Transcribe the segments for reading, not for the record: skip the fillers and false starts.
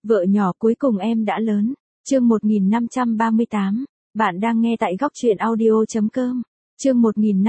Vợ nhỏ cuối cùng em đã lớn. Chương 1538. Bạn đang nghe tại góc truyện audio.com. Chương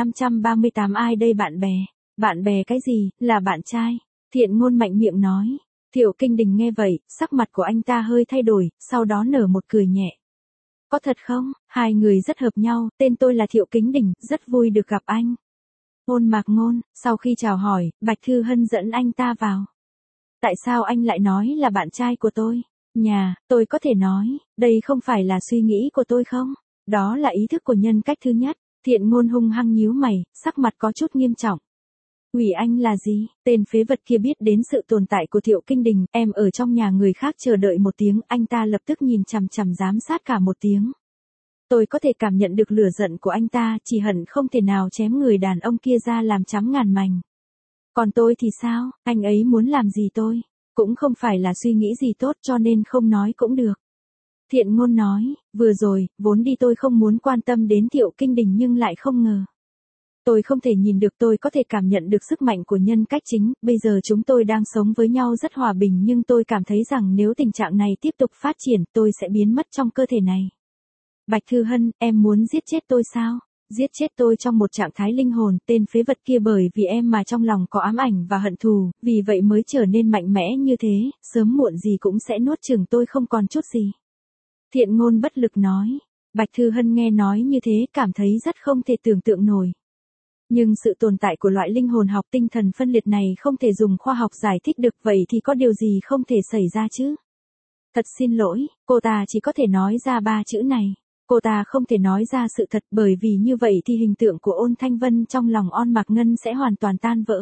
1538 ai đây bạn bè? Bạn bè cái gì, là bạn trai? Thiện Ngôn mạnh miệng nói. Thiệu Kinh Đình nghe vậy, sắc mặt của anh ta hơi thay đổi, sau đó nở một cười nhẹ. Có thật không? Hai người rất hợp nhau, tên tôi là Thiệu Kính Đình, rất vui được gặp anh. Ôn Mạc Ngôn, sau khi chào hỏi, Bạch Thư Hân dẫn anh ta vào. Tại sao anh lại nói là bạn trai của tôi? Tôi có thể nói, đây không phải là suy nghĩ của tôi không? Đó là ý thức của nhân cách thứ nhất. Thiện Ngôn hung hăng nhíu mày, sắc mặt có chút nghiêm trọng. Ủy anh là gì? Tên phế vật kia biết đến sự tồn tại của Thiệu Kinh Đình, em ở trong nhà người khác chờ đợi một tiếng, anh ta lập tức nhìn chằm chằm giám sát cả một tiếng. Tôi có thể cảm nhận được lửa giận của anh ta, chỉ hận không thể nào chém người đàn ông kia ra làm trăm ngàn mảnh. Còn tôi thì sao, anh ấy muốn làm gì tôi? Cũng không phải là suy nghĩ gì tốt cho nên không nói cũng được. Thiện Ngôn nói, vừa rồi, vốn đi tôi không muốn quan tâm đến Thiệu Kinh Đình nhưng lại không ngờ. Tôi không thể nhìn được, tôi có thể cảm nhận được sức mạnh của nhân cách chính, bây giờ chúng tôi đang sống với nhau rất hòa bình nhưng tôi cảm thấy rằng nếu tình trạng này tiếp tục phát triển tôi sẽ biến mất trong cơ thể này. Bạch Thư Hân, em muốn giết chết tôi sao? Giết chết tôi trong một trạng thái linh hồn, tên phế vật kia bởi vì em mà trong lòng có ám ảnh và hận thù, vì vậy mới trở nên mạnh mẽ như thế, sớm muộn gì cũng sẽ nuốt chửng tôi không còn chút gì. Thiện Ngôn bất lực nói. Bạch Thư Hân nghe nói như thế cảm thấy rất không thể tưởng tượng nổi. Nhưng sự tồn tại của loại linh hồn học tinh thần phân liệt này không thể dùng khoa học giải thích được, vậy thì có điều gì không thể xảy ra chứ? Thật xin lỗi, cô ta chỉ có thể nói ra 3 chữ này. Cô ta không thể nói ra sự thật bởi vì như vậy thì hình tượng của Ôn Thanh Vân trong lòng Ôn Mạc Ngân sẽ hoàn toàn tan vỡ.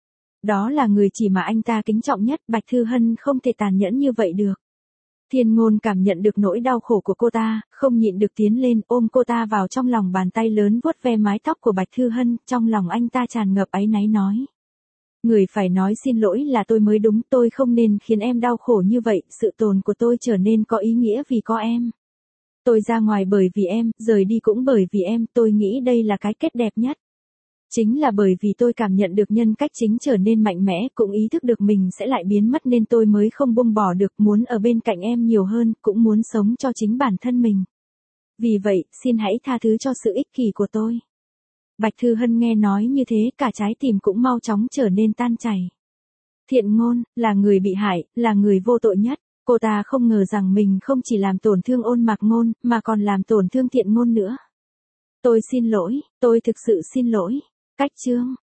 Đó là người chỉ mà anh ta kính trọng nhất, Bạch Thư Hân không thể tàn nhẫn như vậy được. Thiên Ngôn cảm nhận được nỗi đau khổ của cô ta, không nhịn được tiến lên ôm cô ta vào trong lòng, bàn tay lớn vuốt ve mái tóc của Bạch Thư Hân, trong lòng anh ta tràn ngập áy náy nói. Người phải nói xin lỗi là tôi mới đúng, tôi không nên khiến em đau khổ như vậy, sự tồn của tôi trở nên có ý nghĩa vì có em. Tôi ra ngoài bởi vì em, rời đi cũng bởi vì em, tôi nghĩ đây là cái kết đẹp nhất. Chính là bởi vì tôi cảm nhận được nhân cách chính trở nên mạnh mẽ, cũng ý thức được mình sẽ lại biến mất nên tôi mới không buông bỏ được, muốn ở bên cạnh em nhiều hơn, cũng muốn sống cho chính bản thân mình. Vì vậy, xin hãy tha thứ cho sự ích kỷ của tôi. Bạch Thư Hân nghe nói như thế, cả trái tim cũng mau chóng trở nên tan chảy. Thiện Ngôn, là người bị hại, là người vô tội nhất. Cô ta không ngờ rằng mình không chỉ làm tổn thương Ôn Mạc Ngôn, mà còn làm tổn thương Thiện Ngôn nữa. Tôi xin lỗi, tôi thực sự xin lỗi. Cách chương.